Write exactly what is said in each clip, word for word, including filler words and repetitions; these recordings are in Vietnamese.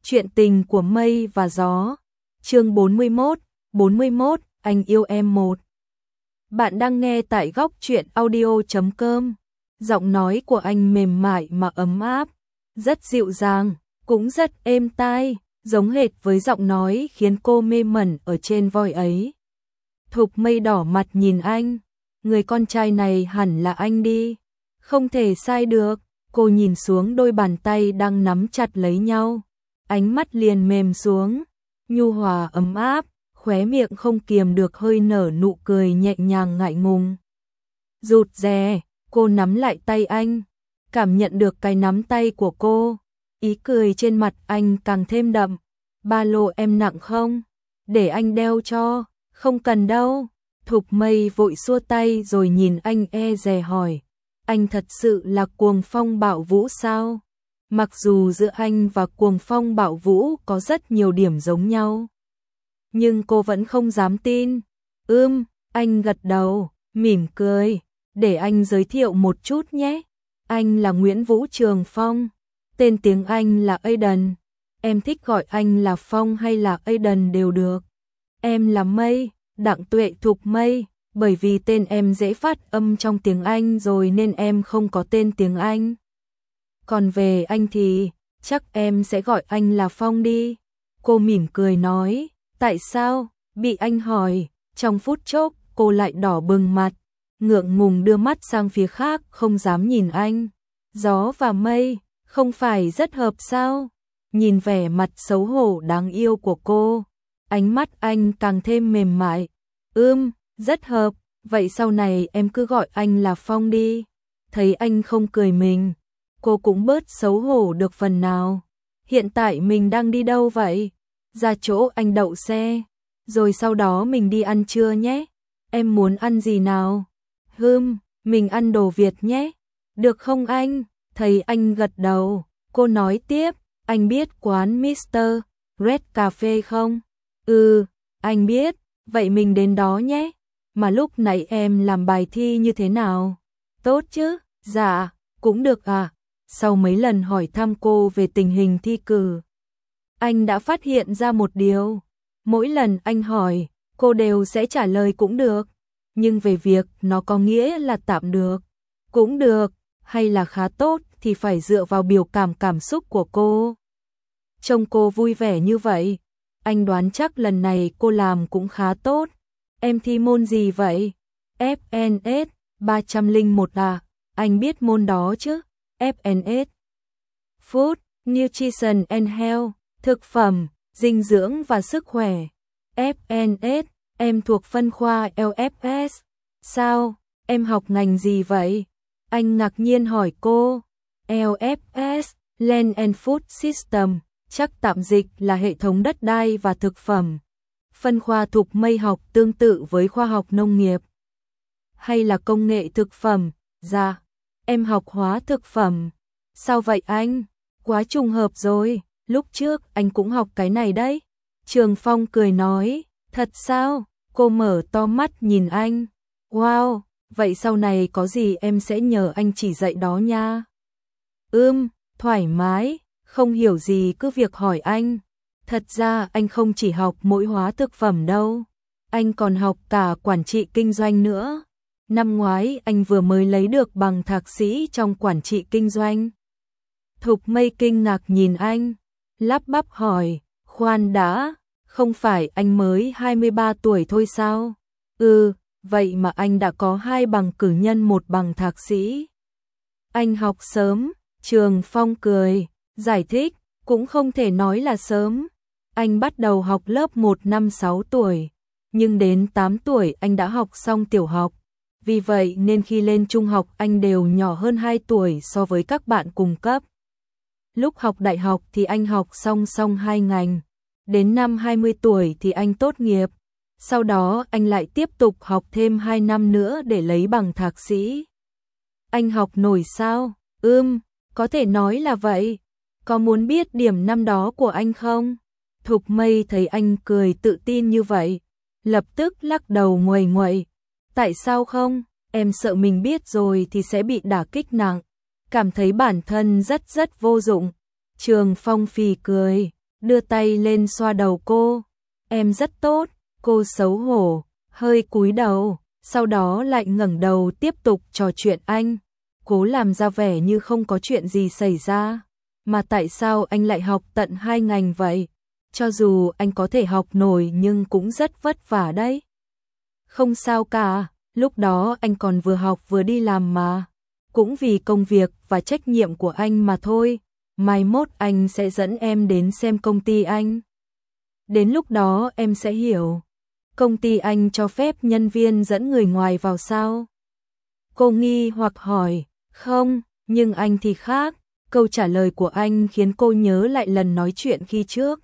Chuyện tình của mây và gió. Chương bốn mươi mốt, bốn mươi mốt, anh yêu em một. Bạn đang nghe tại góc truyện audio chấm com. Giọng nói của anh mềm mại mà ấm áp, rất dịu dàng, cũng rất êm tai, giống hệt với giọng nói khiến cô mê mẩn ở trên voi ấy. Thục Mây đỏ mặt nhìn anh, người con trai này hẳn là anh đi, không thể sai được. Cô nhìn xuống đôi bàn tay đang nắm chặt lấy nhau, ánh mắt liền mềm xuống, nhu hòa ấm áp, khóe miệng không kiềm được hơi nở nụ cười nhẹ nhàng ngại ngùng. Rụt rè, cô nắm lại tay anh, cảm nhận được cái nắm tay của cô, ý cười trên mặt anh càng thêm đậm. Ba lô em nặng không? Để anh đeo cho. Không cần đâu. Thục Mây vội xua tay rồi nhìn anh e dè hỏi. Anh thật sự là Cuồng Phong Bạo Vũ sao? Mặc dù giữa anh và Cuồng Phong Bạo Vũ có rất nhiều điểm giống nhau, nhưng cô vẫn không dám tin. Ưm, anh gật đầu, mỉm cười. Để anh giới thiệu một chút nhé. Anh là Nguyễn Vũ Trường Phong. Tên tiếng Anh là Aiden. Em thích gọi anh là Phong hay là Aiden đều được. Em là Mây, Đặng Tuệ Thục Mây. Bởi vì tên em dễ phát âm trong tiếng Anh rồi nên em không có tên tiếng Anh. Còn về anh thì, chắc em sẽ gọi anh là Phong đi. Cô mỉm cười nói. Tại sao? Bị anh hỏi, trong phút chốc cô lại đỏ bừng mặt, ngượng ngùng đưa mắt sang phía khác không dám nhìn anh. Gió và mây, không phải rất hợp sao? Nhìn vẻ mặt xấu hổ đáng yêu của cô, ánh mắt anh càng thêm mềm mại. Ưm, rất hợp, vậy sau này em cứ gọi anh là Phong đi. Thấy anh không cười mình, cô cũng bớt xấu hổ được phần nào. Hiện tại mình đang đi đâu vậy? Ra chỗ anh đậu xe, rồi sau đó mình đi ăn trưa nhé. Em muốn ăn gì nào? Hừm, mình ăn đồ Việt nhé. Được không anh? Thấy anh gật đầu, cô nói tiếp. Anh biết quán mít tơ Red Cafe không? Ừ, anh biết. Vậy mình đến đó nhé. Mà lúc nãy em làm bài thi như thế nào? Tốt chứ? Dạ, cũng được à. Sau mấy lần hỏi thăm cô về tình hình thi cử, anh đã phát hiện ra một điều. Mỗi lần anh hỏi, cô đều sẽ trả lời cũng được. Nhưng về việc nó có nghĩa là tạm được, cũng được, hay là khá tốt thì phải dựa vào biểu cảm cảm xúc của cô. Trông cô vui vẻ như vậy, anh đoán chắc lần này cô làm cũng khá tốt. Em thi môn gì vậy? ép en ét ba không một à? Anh biết môn đó chứ? ép en ét Food, Nutrition and Health, thực phẩm, dinh dưỡng và sức khỏe. ép en ét, em thuộc phân khoa lờ ép ét. Sao? Em học ngành gì vậy? Anh ngạc nhiên hỏi cô. lờ ép ét, Land and Food System, chắc tạm dịch là hệ thống đất đai và thực phẩm. Phân khoa Thục Mây học tương tự với khoa học nông nghiệp. Hay là công nghệ thực phẩm? Dạ, em học hóa thực phẩm. Sao vậy anh? Quá trùng hợp rồi, lúc trước anh cũng học cái này đấy. Trường Phong cười nói. Thật sao? Cô mở to mắt nhìn anh. Wow, vậy sau này có gì em sẽ nhờ anh chỉ dạy đó nha. Ưm, thoải mái, không hiểu gì cứ việc hỏi anh. Thật ra anh không chỉ học mỗi hóa thực phẩm đâu, anh còn học cả quản trị kinh doanh nữa. Năm ngoái anh vừa mới lấy được bằng thạc sĩ trong quản trị kinh doanh. Thục Mây kinh ngạc nhìn anh, lắp bắp hỏi, khoan đã, không phải anh mới hai mươi ba tuổi thôi sao? Ừ, vậy mà anh đã có hai bằng cử nhân một bằng thạc sĩ. Anh học sớm, Trường Phong cười, giải thích, cũng không thể nói là sớm. Anh bắt đầu học lớp một năm sáu tuổi, nhưng đến tám tuổi anh đã học xong tiểu học. Vì vậy nên khi lên trung học anh đều nhỏ hơn hai tuổi so với các bạn cùng cấp. Lúc học đại học thì anh học song song hai ngành. Đến năm hai mươi tuổi thì anh tốt nghiệp. Sau đó anh lại tiếp tục học thêm hai năm nữa để lấy bằng thạc sĩ. Anh học nổi sao? Ừm, có thể nói là vậy. Có muốn biết điểm năm đó của anh không? Thục Mây thấy anh cười tự tin như vậy, lập tức lắc đầu nguầy nguậy. Tại sao không? Em sợ mình biết rồi thì sẽ bị đả kích nặng, cảm thấy bản thân rất rất vô dụng. Trường Phong phì cười. đưa tay lên xoa đầu cô. Em rất tốt, cô xấu hổ, hơi cúi đầu, sau đó lại ngẩng đầu tiếp tục trò chuyện anh, cố làm ra vẻ như không có chuyện gì xảy ra. Mà tại sao anh lại học tận hai ngành vậy? Cho dù anh có thể học nổi nhưng cũng rất vất vả đấy. Không sao cả, lúc đó anh còn vừa học vừa đi làm mà. Cũng vì công việc và trách nhiệm của anh mà thôi. Mai mốt anh sẽ dẫn em đến xem công ty anh. Đến lúc đó em sẽ hiểu. Công ty anh cho phép nhân viên dẫn người ngoài vào sao? Cô nghi hoặc hỏi. Không, nhưng anh thì khác. Câu trả lời của anh khiến cô nhớ lại lần nói chuyện khi trước.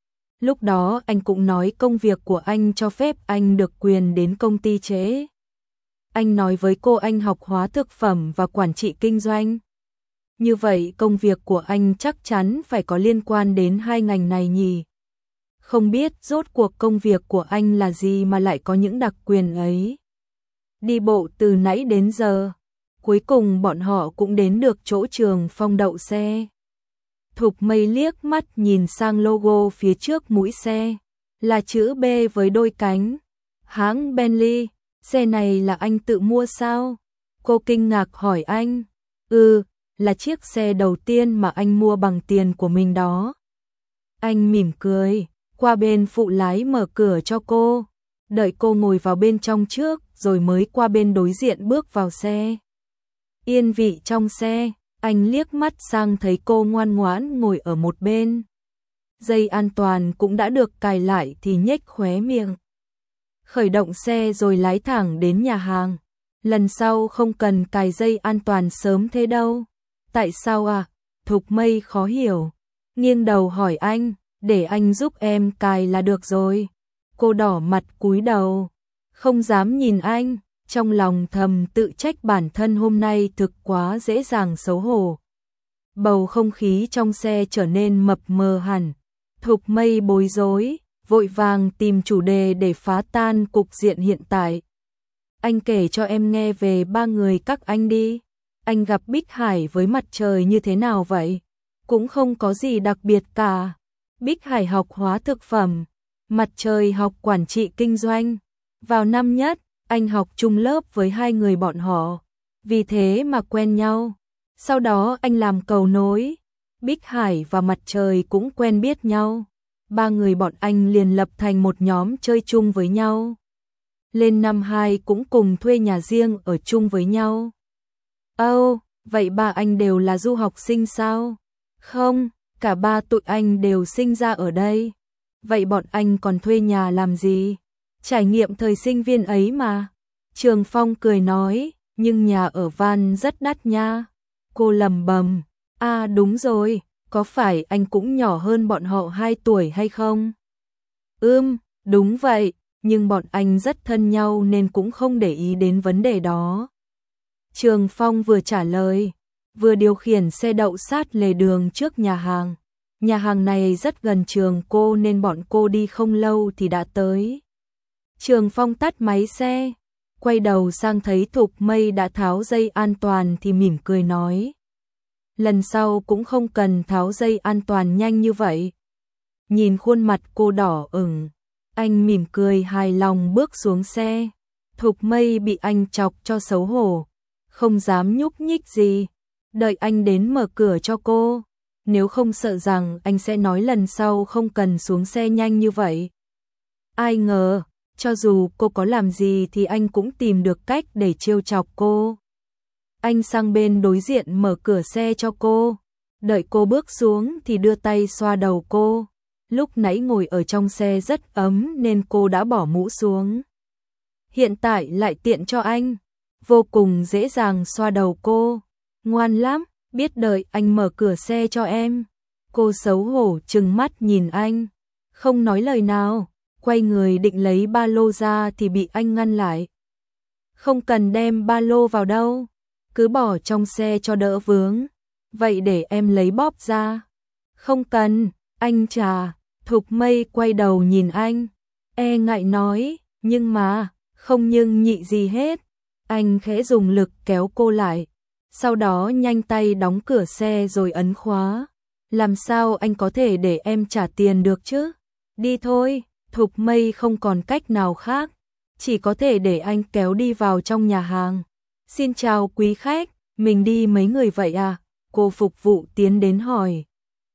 Lúc đó anh cũng nói công việc của anh cho phép anh được quyền đến công ty chế. Anh nói với cô anh học hóa thực phẩm và quản trị kinh doanh. Như vậy công việc của anh chắc chắn phải có liên quan đến hai ngành này nhỉ? Không biết rốt cuộc công việc của anh là gì mà lại có những đặc quyền ấy. Đi bộ từ nãy đến giờ, cuối cùng bọn họ cũng đến được chỗ Trường Phong đậu xe. Thục Mây liếc mắt nhìn sang logo phía trước mũi xe, là chữ B với đôi cánh. Hãng Bentley, xe này là anh tự mua sao? Cô kinh ngạc hỏi anh. Ừ, là chiếc xe đầu tiên mà anh mua bằng tiền của mình đó. Anh mỉm cười, qua bên phụ lái mở cửa cho cô, đợi cô ngồi vào bên trong trước rồi mới qua bên đối diện bước vào xe. Yên vị trong xe, anh liếc mắt sang thấy cô ngoan ngoãn ngồi ở một bên. Dây an toàn cũng đã được cài lại thì nhếch khóe miệng. Khởi động xe rồi lái thẳng đến nhà hàng. Lần sau không cần cài dây an toàn sớm thế đâu. Tại sao à? Thục Mây khó hiểu. Nghiêng đầu hỏi anh, để anh giúp em cài là được rồi. Cô đỏ mặt cúi đầu, không dám nhìn anh, trong lòng thầm tự trách bản thân hôm nay thực quá dễ dàng xấu hổ. Bầu không khí trong xe trở nên mập mờ hẳn. Thục Mây bối rối, vội vàng tìm chủ đề để phá tan cục diện hiện tại. Anh kể cho em nghe về ba người các anh đi. Anh gặp Bích Hải với Mặt Trời như thế nào vậy? Cũng không có gì đặc biệt cả. Bích Hải học hóa thực phẩm, Mặt Trời học quản trị kinh doanh. Vào năm nhất, anh học chung lớp với hai người bọn họ, vì thế mà quen nhau. Sau đó anh làm cầu nối, Bích Hải và Mặt Trời cũng quen biết nhau. Ba người bọn anh liền lập thành một nhóm chơi chung với nhau. Lên năm hai cũng cùng thuê nhà riêng ở chung với nhau. Ồ, oh, vậy ba anh đều là du học sinh sao? Không, cả ba tụi anh đều sinh ra ở đây. Vậy bọn anh còn thuê nhà làm gì? Trải nghiệm thời sinh viên ấy mà. Trường Phong cười nói, nhưng nhà ở Van rất đắt nha. Cô lầm bầm, à đúng rồi, có phải anh cũng nhỏ hơn bọn họ hai tuổi hay không? Ừm, đúng vậy, nhưng bọn anh rất thân nhau nên cũng không để ý đến vấn đề đó. Trường Phong vừa trả lời, vừa điều khiển xe đậu sát lề đường trước nhà hàng. Nhà hàng này rất gần trường cô nên bọn cô đi không lâu thì đã tới. Trường Phong tắt máy xe, quay đầu sang thấy Thục Mây đã tháo dây an toàn thì mỉm cười nói. Lần sau cũng không cần tháo dây an toàn nhanh như vậy. Nhìn khuôn mặt cô đỏ ửng, anh mỉm cười hài lòng bước xuống xe. Thục Mây bị anh chọc cho xấu hổ, không dám nhúc nhích gì, đợi anh đến mở cửa cho cô. Nếu không sợ rằng anh sẽ nói lần sau không cần xuống xe nhanh như vậy. Ai ngờ, cho dù cô có làm gì thì anh cũng tìm được cách để trêu chọc cô. Anh sang bên đối diện mở cửa xe cho cô, đợi cô bước xuống thì đưa tay xoa đầu cô. Lúc nãy ngồi ở trong xe rất ấm nên cô đã bỏ mũ xuống. Hiện tại lại tiện cho anh, vô cùng dễ dàng xoa đầu cô. Ngoan lắm, biết đợi anh mở cửa xe cho em. Cô xấu hổ trừng mắt nhìn anh, không nói lời nào, quay người định lấy ba lô ra thì bị anh ngăn lại. Không cần đem ba lô vào đâu, cứ bỏ trong xe cho đỡ vướng. Vậy để em lấy bóp ra. Không cần, anh trà. Thục Mây quay đầu nhìn anh, e ngại nói, nhưng mà, không nhưng nhị gì hết. Anh khẽ dùng lực kéo cô lại, sau đó nhanh tay đóng cửa xe rồi ấn khóa. Làm sao anh có thể để em trả tiền được chứ? Đi thôi, Thục Mây không còn cách nào khác, chỉ có thể để anh kéo đi vào trong nhà hàng. Xin chào quý khách, mình đi mấy người vậy à? Cô phục vụ tiến đến hỏi.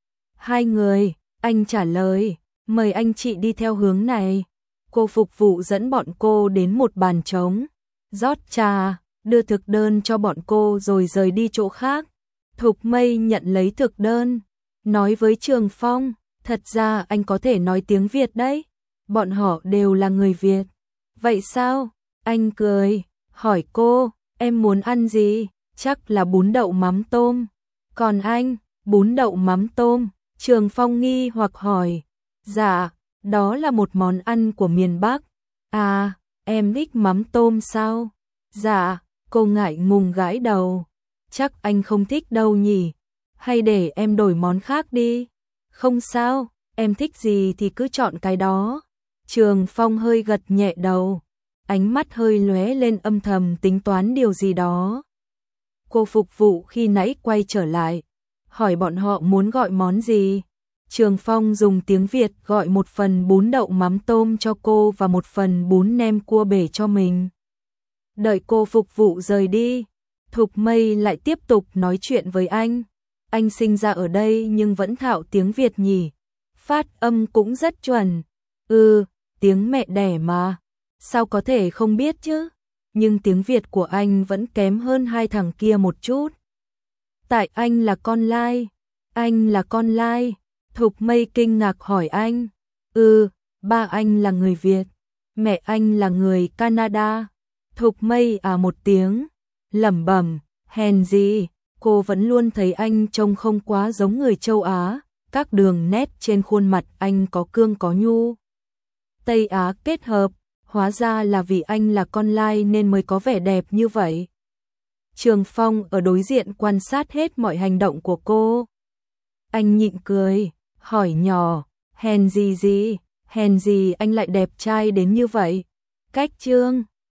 Hai người, anh trả lời, mời anh chị đi theo hướng này. Cô phục vụ dẫn bọn cô đến một bàn trống, rót trà, đưa thực đơn cho bọn cô rồi rời đi chỗ khác. Thục Mây nhận lấy thực đơn, nói với Trường Phong, thật ra anh có thể nói tiếng Việt đấy, bọn họ đều là người Việt. Vậy sao? Anh cười, hỏi cô, em muốn ăn gì? Chắc là bún đậu mắm tôm. Còn anh, bún đậu mắm tôm? Trường Phong nghi hoặc hỏi. Dạ, đó là một món ăn của miền Bắc. À, em thích mắm tôm sao? Dạ, cô ngại ngùng gãi đầu. Chắc anh không thích đâu nhỉ? Hay để em đổi món khác đi? Không sao, em thích gì thì cứ chọn cái đó. Trường Phong hơi gật nhẹ đầu, ánh mắt hơi lóe lên âm thầm tính toán điều gì đó. Cô phục vụ khi nãy quay trở lại, hỏi bọn họ muốn gọi món gì. Trường Phong dùng tiếng Việt gọi một phần bún đậu mắm tôm cho cô và một phần bún nem cua bể cho mình. Đợi cô phục vụ rời đi, Thục Mây lại tiếp tục nói chuyện với anh. Anh sinh ra ở đây nhưng vẫn thạo tiếng Việt nhỉ? Phát âm cũng rất chuẩn. Ừ, tiếng mẹ đẻ mà. Sao có thể không biết chứ? Nhưng tiếng Việt của anh vẫn kém hơn hai thằng kia một chút. Tại anh là con lai. Anh là con lai. Thục Mây kinh ngạc hỏi anh. Ừ, ba anh là người Việt. Mẹ anh là người Canada. Thục Mây à một tiếng, lẩm bẩm, hèn gì, cô vẫn luôn thấy anh trông không quá giống người châu Á, các đường nét trên khuôn mặt anh có cương có nhu. Tây Á kết hợp, hóa ra là vì anh là con lai nên mới có vẻ đẹp như vậy. Trường Phong ở đối diện quan sát hết mọi hành động của cô. Anh nhịn cười, hỏi nhỏ, hèn gì gì, hèn gì anh lại đẹp trai đến như vậy. Cách Trương